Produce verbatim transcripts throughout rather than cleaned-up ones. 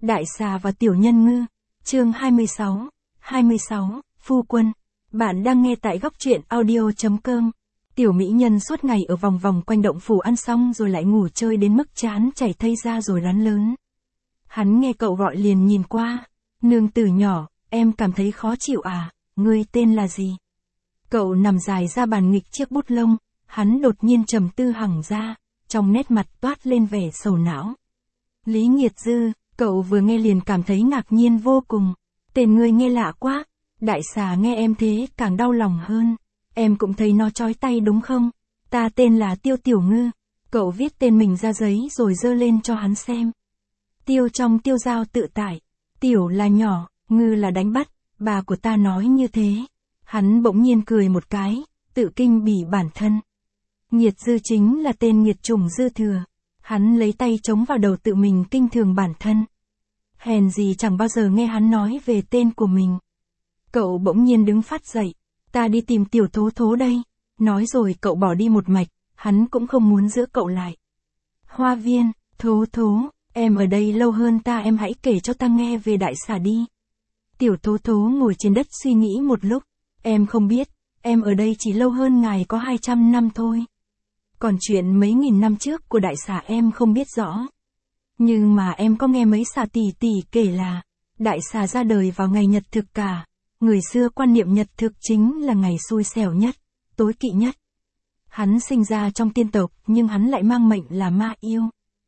Đại xà và tiểu nhân ngư. Chương hai mươi sáu. hai mươi sáu, phu quân. Bạn đang nghe tại góc truyện audio chấm com. Tiểu mỹ nhân suốt ngày ở vòng vòng quanh động phủ ăn xong rồi lại ngủ chơi đến mức chán chảy thây ra rồi rắn lớn. Hắn nghe cậu gọi liền nhìn qua. Nương tử nhỏ, em cảm thấy khó chịu à, ngươi tên là gì? Cậu nằm dài ra bàn nghịch chiếc bút lông, hắn đột nhiên trầm tư hẳn ra, trong nét mặt toát lên vẻ sầu não. Lý Nghiệt Dư. Cậu vừa nghe liền cảm thấy ngạc nhiên vô cùng. Tên ngươi nghe lạ quá. Đại xà nghe em thế càng đau lòng hơn. Em cũng thấy nó chói tay đúng không? Ta tên là Tiêu Tiểu Ngư. Cậu viết tên mình ra giấy rồi giơ lên cho hắn xem. Tiêu trong tiêu giao tự tại. Tiểu là nhỏ, ngư là đánh bắt. Bà của ta nói như thế. Hắn bỗng nhiên cười một cái, tự kinh bỉ bản thân. Nghiệt dư chính là tên nghiệt chủng dư thừa. Hắn lấy tay chống vào đầu tự mình kinh thường bản thân. Hèn gì chẳng bao giờ nghe hắn nói về tên của mình. Cậu bỗng nhiên đứng phát dậy. Ta đi tìm tiểu thố thố đây. Nói rồi cậu bỏ đi một mạch, hắn cũng không muốn giữ cậu lại. Hoa viên, thố thố, em ở đây lâu hơn ta, em hãy kể cho ta nghe về đại xà đi. Tiểu thố thố ngồi trên đất suy nghĩ một lúc. Em không biết, em ở đây chỉ lâu hơn ngài có hai trăm năm thôi. Còn chuyện mấy nghìn năm trước của đại xà em không biết rõ. Nhưng mà em có nghe mấy xà tỷ tỷ kể là, đại xà ra đời vào ngày nhật thực cả. Người xưa quan niệm nhật thực chính là ngày xui xẻo nhất, tối kỵ nhất. Hắn sinh ra trong tiên tộc nhưng hắn lại mang mệnh là ma yêu.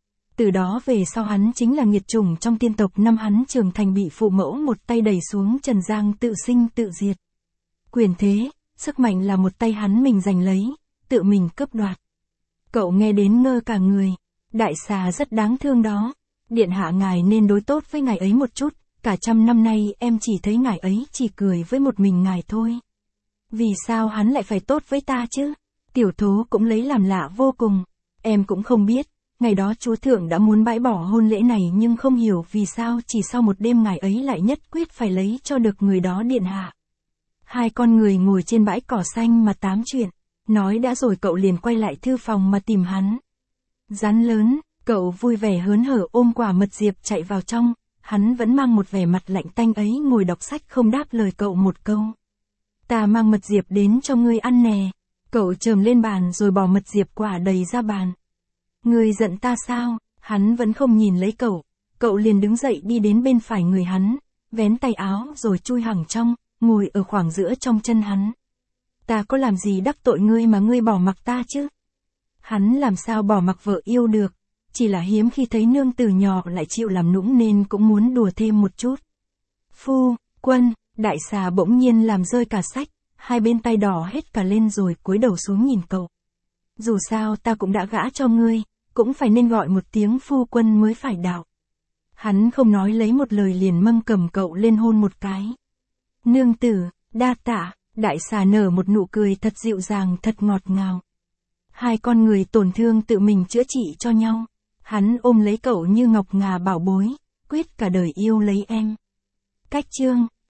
Từ đó về sau hắn chính là nghiệt chủng trong tiên tộc, năm hắn trưởng thành bị phụ mẫu một tay đẩy xuống trần gian tự sinh tự diệt. Quyền thế, sức mạnh là một tay hắn mình giành lấy, tự mình cướp đoạt. Cậu nghe đến ngơ cả người. Đại xà rất đáng thương đó. Điện hạ ngài nên đối tốt với ngài ấy một chút. Cả trăm năm nay em chỉ thấy ngài ấy chỉ cười với một mình ngài thôi. Vì sao hắn lại phải tốt với ta chứ? Tiểu thố cũng lấy làm lạ vô cùng. Em cũng không biết. Ngày đó chúa thượng đã muốn bãi bỏ hôn lễ này nhưng không hiểu vì sao chỉ sau một đêm ngài ấy lại nhất quyết phải lấy cho được người đó điện hạ. Hai con người ngồi trên bãi cỏ xanh mà tám chuyện. Nói đã rồi cậu liền quay lại thư phòng mà tìm hắn. Rắn lớn, cậu vui vẻ hớn hở ôm quả mật diệp chạy vào trong, hắn vẫn mang một vẻ mặt lạnh tanh ấy ngồi đọc sách không đáp lời cậu một câu. Ta mang mật diệp đến cho ngươi ăn nè. Cậu chồm lên bàn rồi bỏ mật diệp quả đầy ra bàn. Ngươi giận ta sao? Hắn vẫn không nhìn lấy cậu. Cậu liền đứng dậy đi đến bên phải người hắn, vén tay áo rồi chui hẳn trong, ngồi ở khoảng giữa trong chân hắn. Ta có làm gì đắc tội ngươi mà ngươi bỏ mặc ta chứ? Hắn làm sao bỏ mặc vợ yêu được, chỉ là hiếm khi thấy nương tử nhỏ lại chịu làm nũng nên cũng muốn đùa thêm một chút. Phu, quân, đại xà bỗng nhiên làm rơi cả sách, hai bên tay đỏ hết cả lên rồi cúi đầu xuống nhìn cậu. Dù sao ta cũng đã gả cho ngươi, cũng phải nên gọi một tiếng phu quân mới phải đạo. Hắn không nói lấy một lời liền mâng cầm cậu lên hôn một cái. Nương tử, đa tạ. Đại xà nở một nụ cười thật dịu dàng thật ngọt ngào. Hai con người tổn thương tự mình chữa trị cho nhau. Hắn ôm lấy cậu như ngọc ngà bảo bối, quyết cả đời yêu lấy em. Cách chương.